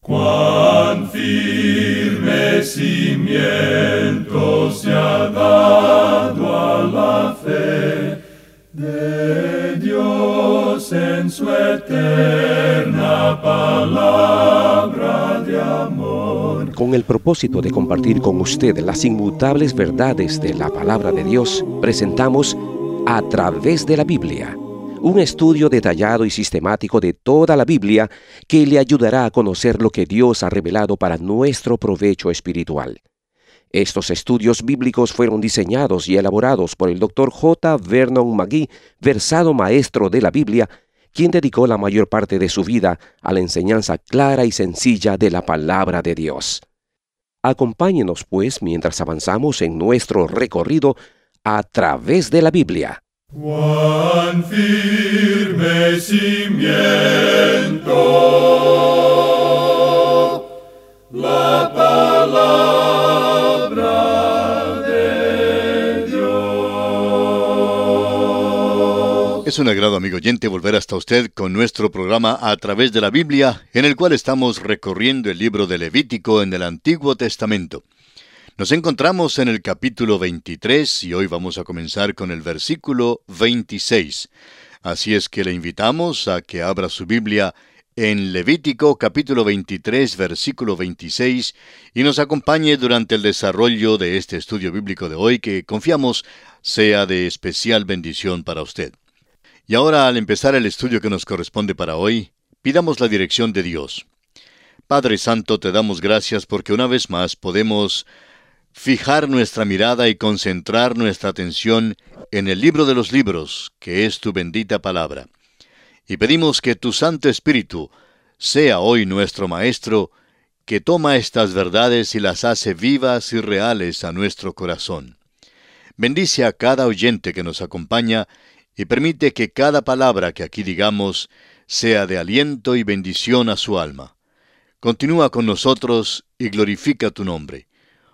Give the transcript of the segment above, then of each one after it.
Cuán firme cimiento se ha dado a la fe de Dios en su eterna palabra de amor. Con el propósito de compartir con usted las inmutables verdades de la palabra de Dios, presentamos A Través de la Biblia, un estudio detallado y sistemático de toda la Biblia que le ayudará a conocer lo que Dios ha revelado para nuestro provecho espiritual. Estos estudios bíblicos fueron diseñados y elaborados por el Dr. J. Vernon McGee, versado maestro de la Biblia, quien dedicó la mayor parte de su vida a la enseñanza clara y sencilla de la palabra de Dios. Acompáñenos, pues, mientras avanzamos en nuestro recorrido a través de la Biblia. Cuán firme cimiento la palabra de Dios. Es un agrado, amigo oyente, volver hasta usted con nuestro programa A Través de la Biblia, en el cual estamos recorriendo el libro de Levítico en el Antiguo Testamento. Nos encontramos en el capítulo 23 y hoy vamos a comenzar con el versículo 26. Así es que le invitamos a que abra su Biblia en Levítico capítulo 23, versículo 26 y nos acompañe durante el desarrollo de este estudio bíblico de hoy que confiamos sea de especial bendición para usted. Y ahora, al empezar el estudio que nos corresponde para hoy, pidamos la dirección de Dios. Padre Santo, te damos gracias porque una vez más podemos fijar nuestra mirada y concentrar nuestra atención en el libro de los libros, que es tu bendita palabra. Y pedimos que tu Santo Espíritu sea hoy nuestro Maestro, que toma estas verdades y las hace vivas y reales a nuestro corazón. Bendice a cada oyente que nos acompaña y permite que cada palabra que aquí digamos sea de aliento y bendición a su alma. Continúa con nosotros y glorifica tu nombre.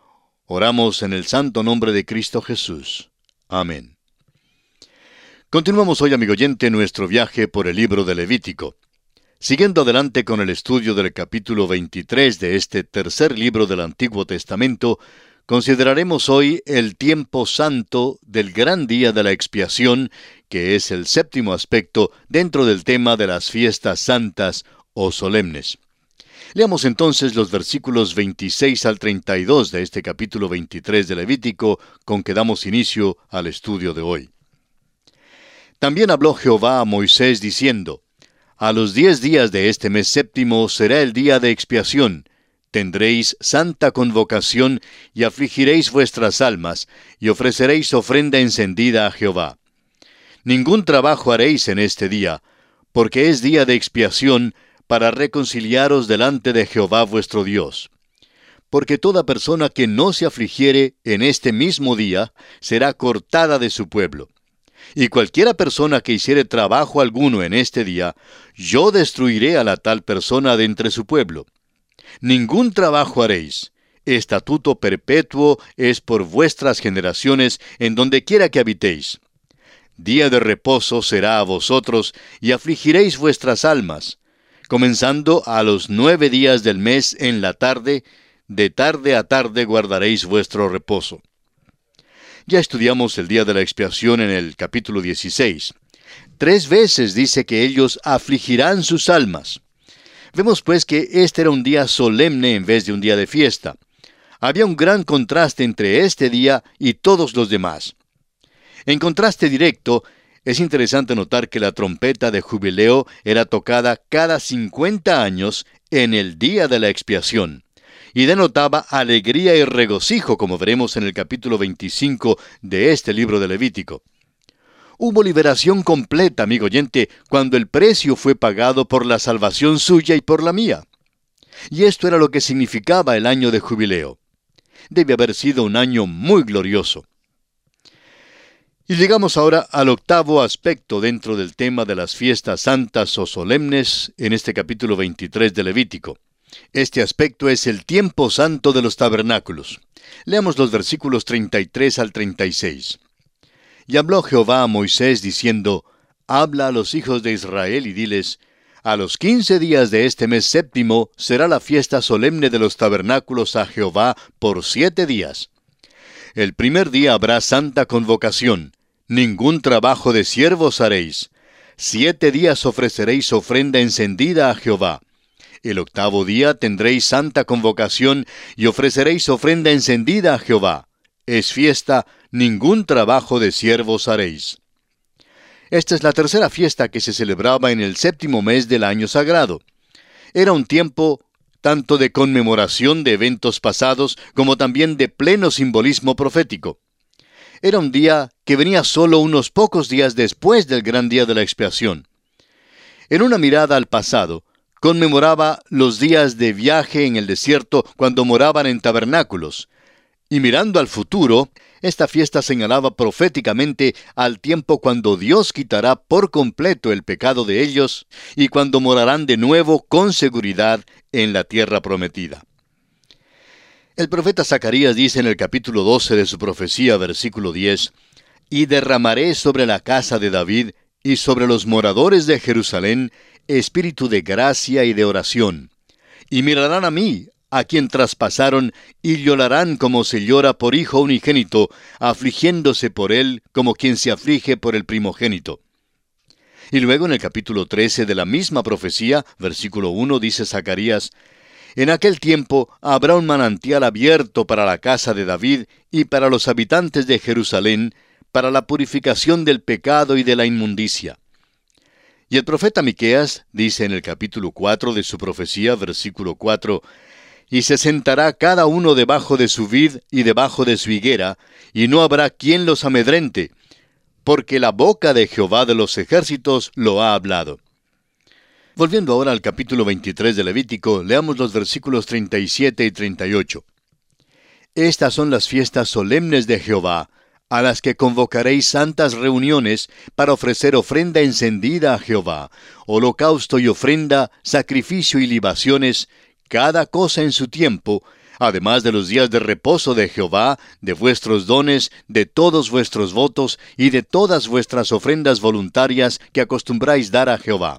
Oramos en el santo nombre de Cristo Jesús. Amén. Continuamos hoy, amigo oyente, nuestro viaje por el libro de Levítico. Siguiendo adelante con el estudio del capítulo 23 de este tercer libro del Antiguo Testamento, consideraremos hoy el tiempo santo del gran día de la expiación, que es el séptimo aspecto dentro del tema de las fiestas santas o solemnes. Leamos entonces los versículos 26 al 32 de este capítulo 23 de Levítico, con que damos inicio al estudio de hoy. También habló Jehová a Moisés diciendo: A los 10 días de este mes séptimo será el día de expiación. Tendréis santa convocación y afligiréis vuestras almas, y ofreceréis ofrenda encendida a Jehová. Ningún trabajo haréis en este día, porque es día de expiación, para reconciliaros delante de Jehová vuestro Dios. Porque toda persona que no se afligiere en este mismo día, será cortada de su pueblo. Y cualquiera persona que hiciere trabajo alguno en este día, yo destruiré a la tal persona de entre su pueblo. Ningún trabajo haréis. Estatuto perpetuo es por vuestras generaciones en donde quiera que habitéis. Día de reposo será a vosotros, y afligiréis vuestras almas. Comenzando a los 9 días del mes en la tarde, de tarde a tarde guardaréis vuestro reposo. Ya estudiamos el día de la expiación en el capítulo 16. 3 veces dice que ellos afligirán sus almas. Vemos pues que este era un día solemne en vez de un día de fiesta. Había un gran contraste entre este día y todos los demás. En contraste directo, es interesante notar que la trompeta de jubileo era tocada cada 50 años en el día de la expiación, y denotaba alegría y regocijo, como veremos en el capítulo 25 de este libro de Levítico. Hubo liberación completa, amigo oyente, cuando el precio fue pagado por la salvación suya y por la mía. Y esto era lo que significaba el año de jubileo. Debe haber sido un año muy glorioso. Y llegamos ahora al octavo aspecto dentro del tema de las fiestas santas o solemnes en este capítulo 23 de Levítico. Este aspecto es el tiempo santo de los tabernáculos. Leamos los versículos 33 al 36. Y habló Jehová a Moisés diciendo: Habla a los hijos de Israel y diles: A los 15 días de este mes séptimo será la fiesta solemne de los tabernáculos a Jehová por 7 días. El primer día habrá santa convocación. Ningún trabajo de siervos haréis. 7 días ofreceréis ofrenda encendida a Jehová. El octavo día tendréis santa convocación y ofreceréis ofrenda encendida a Jehová. Es fiesta, ningún trabajo de siervos haréis. Esta es la tercera fiesta que se celebraba en el séptimo mes del año sagrado. Era un tiempo tanto de conmemoración de eventos pasados como también de pleno simbolismo profético. Era un día que venía solo unos pocos días después del gran día de la expiación. En una mirada al pasado, conmemoraba los días de viaje en el desierto cuando moraban en tabernáculos. Y mirando al futuro, esta fiesta señalaba proféticamente al tiempo cuando Dios quitará por completo el pecado de ellos y cuando morarán de nuevo con seguridad en la tierra prometida. El profeta Zacarías dice en el capítulo 12 de su profecía, versículo 10, «Y derramaré sobre la casa de David y sobre los moradores de Jerusalén espíritu de gracia y de oración. Y mirarán a mí, a quien traspasaron, y llorarán como se llora por hijo unigénito, afligiéndose por él como quien se aflige por el primogénito». Y luego en el capítulo 13 de la misma profecía, versículo 1, dice Zacarías, «En aquel tiempo habrá un manantial abierto para la casa de David y para los habitantes de Jerusalén, para la purificación del pecado y de la inmundicia». Y el profeta Miqueas dice en el capítulo 4 de su profecía, versículo 4, «Y se sentará cada uno debajo de su vid y debajo de su higuera, y no habrá quien los amedrente, porque la boca de Jehová de los ejércitos lo ha hablado». Volviendo ahora al capítulo 23 de Levítico, leamos los versículos 37 y 38. «Estas son las fiestas solemnes de Jehová, a las que convocaréis santas reuniones para ofrecer ofrenda encendida a Jehová, holocausto y ofrenda, sacrificio y libaciones, cada cosa en su tiempo, además de los días de reposo de Jehová, de vuestros dones, de todos vuestros votos y de todas vuestras ofrendas voluntarias que acostumbráis dar a Jehová».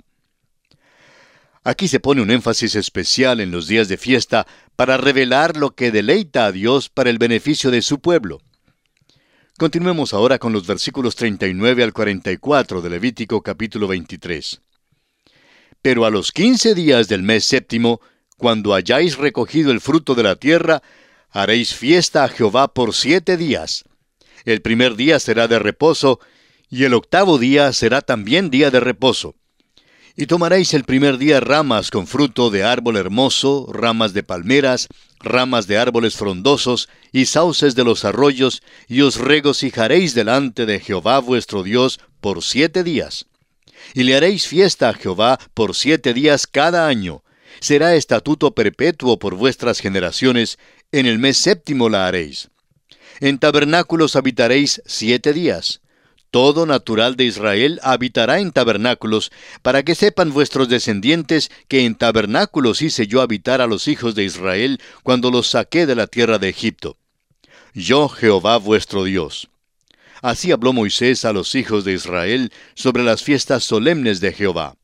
Aquí se pone un énfasis especial en los días de fiesta para revelar lo que deleita a Dios para el beneficio de su pueblo. Continuemos ahora con los versículos 39 al 44 de Levítico capítulo 23. «Pero a los 15 días del mes séptimo, cuando hayáis recogido el fruto de la tierra, haréis fiesta a Jehová por 7 días. El primer día será de reposo, y el octavo día será también día de reposo. Y tomaréis el primer día ramas con fruto de árbol hermoso, ramas de palmeras, ramas de árboles frondosos y sauces de los arroyos, y os regocijaréis delante de Jehová vuestro Dios por 7 días. Y le haréis fiesta a Jehová por 7 días cada año. Será estatuto perpetuo por vuestras generaciones, en el mes séptimo la haréis. En tabernáculos habitaréis 7 días. Todo natural de Israel habitará en tabernáculos, para que sepan vuestros descendientes que en tabernáculos hice yo habitar a los hijos de Israel cuando los saqué de la tierra de Egipto. Yo Jehová vuestro Dios». Así habló Moisés a los hijos de Israel sobre las fiestas solemnes de Jehová.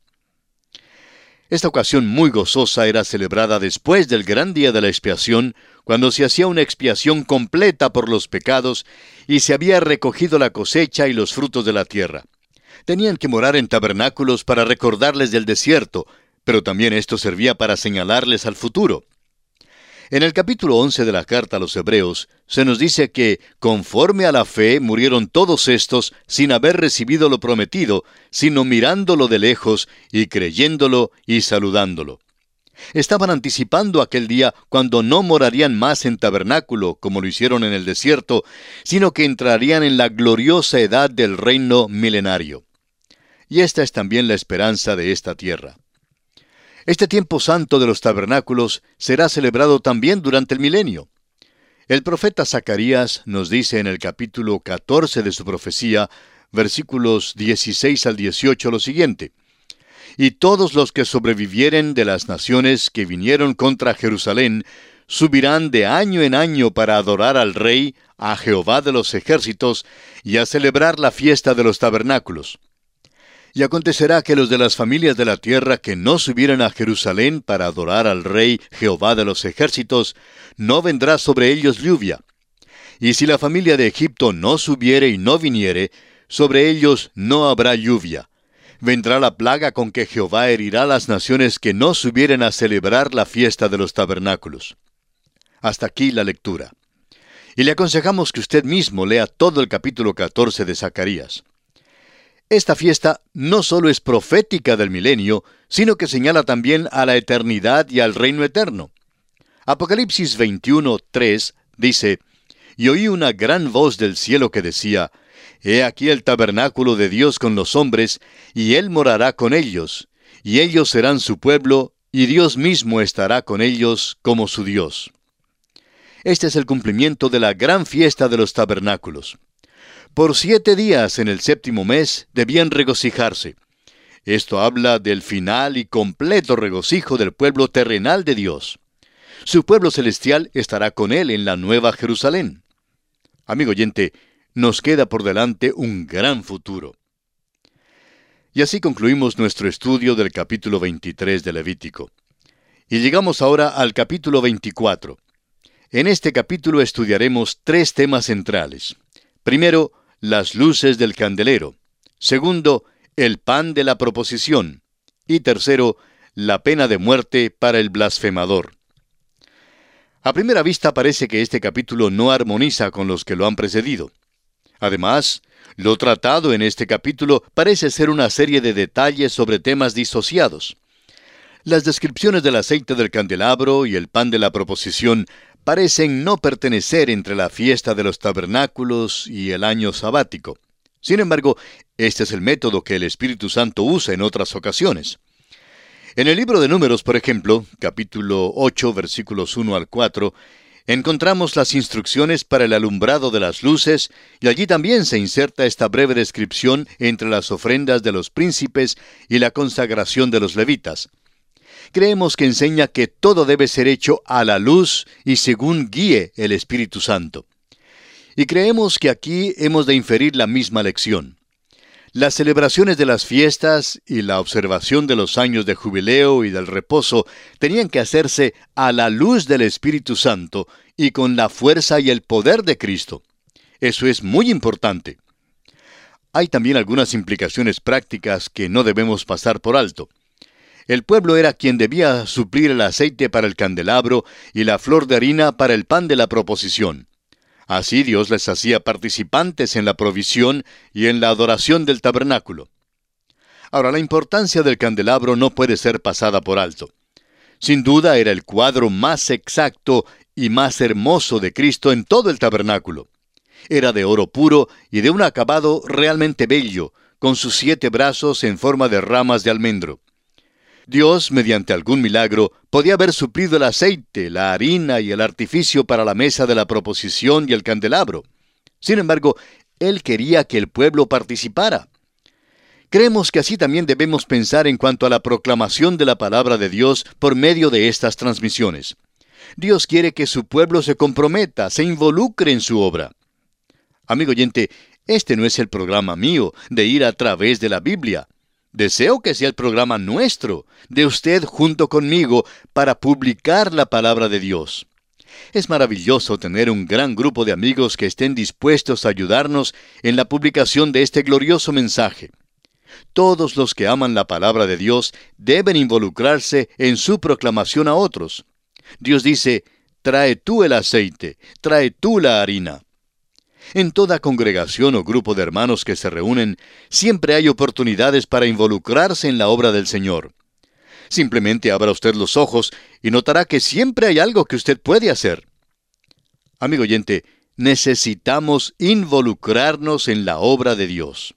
Esta ocasión muy gozosa era celebrada después del gran día de la expiación, cuando se hacía una expiación completa por los pecados y se había recogido la cosecha y los frutos de la tierra. Tenían que morar en tabernáculos para recordarles del desierto, pero también esto servía para señalarles al futuro. En el capítulo 11 de la carta a los Hebreos, se nos dice que, conforme a la fe, murieron todos estos sin haber recibido lo prometido, sino mirándolo de lejos y creyéndolo y saludándolo. Estaban anticipando aquel día cuando no morarían más en tabernáculo, como lo hicieron en el desierto, sino que entrarían en la gloriosa edad del reino milenario. Y esta es también la esperanza de esta tierra. Este tiempo santo de los tabernáculos será celebrado también durante el milenio. El profeta Zacarías nos dice en el capítulo 14 de su profecía, versículos 16 al 18, lo siguiente: «Y todos los que sobrevivieren de las naciones que vinieron contra Jerusalén, subirán de año en año para adorar al Rey, a Jehová de los ejércitos, y a celebrar la fiesta de los tabernáculos. Y acontecerá que los de las familias de la tierra que no subieran a Jerusalén para adorar al Rey Jehová de los ejércitos, no vendrá sobre ellos lluvia. Y si la familia de Egipto no subiere y no viniere, sobre ellos no habrá lluvia. Vendrá la plaga con que Jehová herirá a las naciones que no subieren a celebrar la fiesta de los tabernáculos. Hasta aquí la lectura. Y le aconsejamos que usted mismo lea todo el capítulo 14 de Zacarías. Esta fiesta no solo es profética del milenio, sino que señala también a la eternidad y al reino eterno. Apocalipsis 21:3 dice: «Y oí una gran voz del cielo que decía: He aquí el tabernáculo de Dios con los hombres, y Él morará con ellos, y ellos serán su pueblo, y Dios mismo estará con ellos como su Dios». Este es el cumplimiento de la gran fiesta de los tabernáculos. Por 7 días en el 7º mes debían regocijarse. Esto habla del final y completo regocijo del pueblo terrenal de Dios. Su pueblo celestial estará con Él en la Nueva Jerusalén. Amigo oyente, nos queda por delante un gran futuro. Y así concluimos nuestro estudio del capítulo 23 de Levítico. Y llegamos ahora al capítulo 24. En este capítulo estudiaremos 3 temas centrales. Primero, las luces del candelero. Segundo, el pan de la proposición. Y tercero, la pena de muerte para el blasfemador. A primera vista parece que este capítulo no armoniza con los que lo han precedido. Además, lo tratado en este capítulo parece ser una serie de detalles sobre temas disociados. Las descripciones del aceite del candelabro y el pan de la proposición parecen no pertenecer entre la fiesta de los tabernáculos y el año sabático. Sin embargo, este es el método que el Espíritu Santo usa en otras ocasiones. En el libro de Números, por ejemplo, capítulo 8, versículos 1 al 4, encontramos las instrucciones para el alumbrado de las luces, y allí también se inserta esta breve descripción entre las ofrendas de los príncipes y la consagración de los levitas. Creemos que enseña que todo debe ser hecho a la luz y según guíe el Espíritu Santo. Y creemos que aquí hemos de inferir la misma lección. Las celebraciones de las fiestas y la observación de los años de jubileo y del reposo tenían que hacerse a la luz del Espíritu Santo y con la fuerza y el poder de Cristo. Eso es muy importante. Hay también algunas implicaciones prácticas que no debemos pasar por alto. El pueblo era quien debía suplir el aceite para el candelabro y la flor de harina para el pan de la proposición. Así Dios les hacía participantes en la provisión y en la adoración del tabernáculo. Ahora, la importancia del candelabro no puede ser pasada por alto. Sin duda era el cuadro más exacto y más hermoso de Cristo en todo el tabernáculo. Era de oro puro y de un acabado realmente bello, con sus 7 brazos en forma de ramas de almendro. Dios, mediante algún milagro, podía haber suplido el aceite, la harina y el artificio para la mesa de la proposición y el candelabro. Sin embargo, Él quería que el pueblo participara. Creemos que así también debemos pensar en cuanto a la proclamación de la palabra de Dios por medio de estas transmisiones. Dios quiere que su pueblo se comprometa, se involucre en su obra. Amigo oyente, este no es el programa mío de ir a través de la Biblia. Deseo que sea el programa nuestro, de usted junto conmigo, para publicar la palabra de Dios. Es maravilloso tener un gran grupo de amigos que estén dispuestos a ayudarnos en la publicación de este glorioso mensaje. Todos los que aman la palabra de Dios deben involucrarse en su proclamación a otros. Dios dice: trae tú el aceite, trae tú la harina. En toda congregación o grupo de hermanos que se reúnen, siempre hay oportunidades para involucrarse en la obra del Señor. Simplemente abra usted los ojos y notará que siempre hay algo que usted puede hacer. Amigo oyente, necesitamos involucrarnos en la obra de Dios.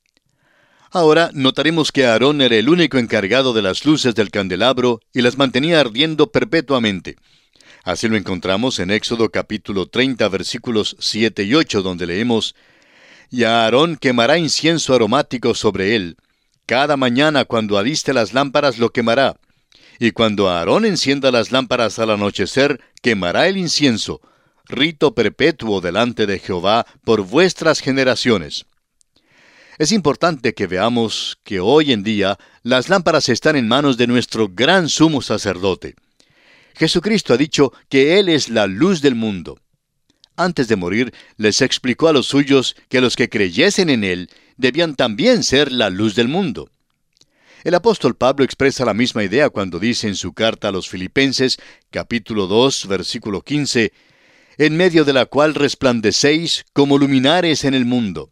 Ahora notaremos que Aarón era el único encargado de las luces del candelabro y las mantenía ardiendo perpetuamente. Así lo encontramos en Éxodo capítulo 30, versículos 7 y 8, donde leemos: «Y a Aarón quemará incienso aromático sobre él. Cada mañana cuando aliste las lámparas lo quemará. Y cuando Aarón encienda las lámparas al anochecer, quemará el incienso. Rito perpetuo delante de Jehová por vuestras generaciones». Es importante que veamos que hoy en día las lámparas están en manos de nuestro gran sumo sacerdote. Jesucristo ha dicho que Él es la luz del mundo. Antes de morir, les explicó a los suyos que los que creyesen en Él debían también ser la luz del mundo. El apóstol Pablo expresa la misma idea cuando dice en su carta a los Filipenses, capítulo 2, versículo 15, en medio de la cual resplandecéis como luminares en el mundo.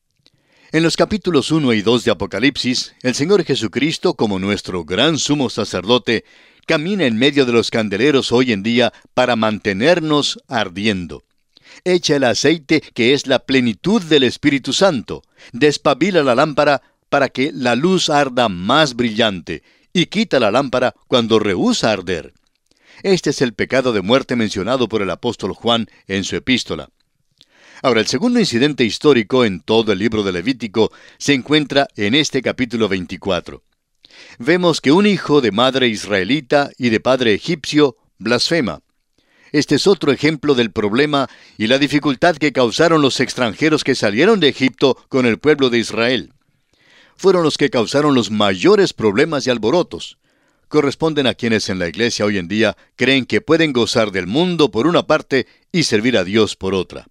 En los capítulos 1 y 2 de Apocalipsis, el Señor Jesucristo, como nuestro gran sumo sacerdote, camina en medio de los candeleros hoy en día para mantenernos ardiendo. Echa el aceite que es la plenitud del Espíritu Santo, despabila la lámpara para que la luz arda más brillante, y quita la lámpara cuando rehúsa arder. Este es el pecado de muerte mencionado por el apóstol Juan en su epístola. Ahora, el segundo incidente histórico en todo el libro de Levítico se encuentra en este capítulo 24. Vemos que un hijo de madre israelita y de padre egipcio blasfema. Este es otro ejemplo del problema y la dificultad que causaron los extranjeros que salieron de Egipto con el pueblo de Israel. Fueron los que causaron los mayores problemas y alborotos. Corresponden a quienes en la iglesia hoy en día creen que pueden gozar del mundo por una parte y servir a Dios por otra.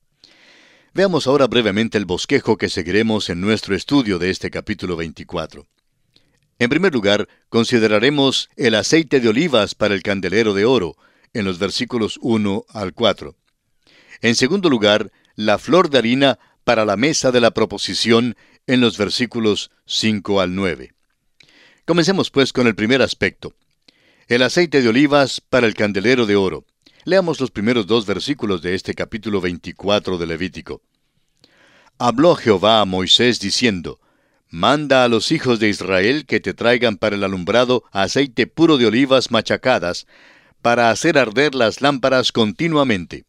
Veamos ahora brevemente el bosquejo que seguiremos en nuestro estudio de este capítulo 24. En primer lugar, consideraremos el aceite de olivas para el candelero de oro, en los versículos 1 al 4. En segundo lugar, la flor de harina para la mesa de la proposición, en los versículos 5 al 9. Comencemos pues con el primer aspecto. El aceite de olivas para el candelero de oro. Leamos los primeros 2 versículos de este capítulo 24 de Levítico. Habló Jehová a Moisés diciendo, manda a los hijos de Israel que te traigan para el alumbrado aceite puro de olivas machacadas, para hacer arder las lámparas continuamente.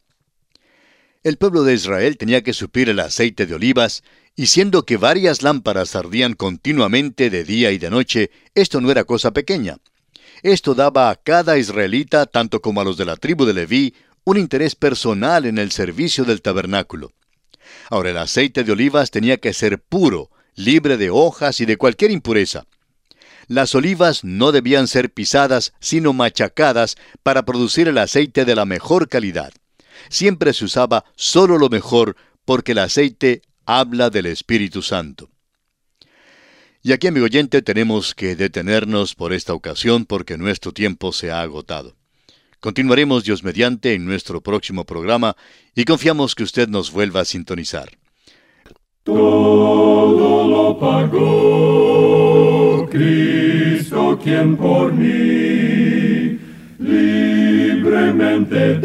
El pueblo de Israel tenía que suplir el aceite de olivas, y siendo que varias lámparas ardían continuamente de día y de noche, esto no era cosa pequeña. Esto daba a cada israelita, tanto como a los de la tribu de Leví, un interés personal en el servicio del tabernáculo. Ahora, el aceite de olivas tenía que ser puro, libre de hojas y de cualquier impureza. Las olivas no debían ser pisadas, sino machacadas para producir el aceite de la mejor calidad. Siempre se usaba solo lo mejor, porque el aceite habla del Espíritu Santo. Y aquí, amigo oyente, tenemos que detenernos por esta ocasión porque nuestro tiempo se ha agotado. Continuaremos, Dios mediante, en nuestro próximo programa y confiamos que usted nos vuelva a sintonizar. Todo lo pagó Cristo, quien por mí libremente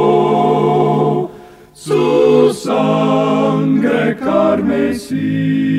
derramó su sangre carmesí.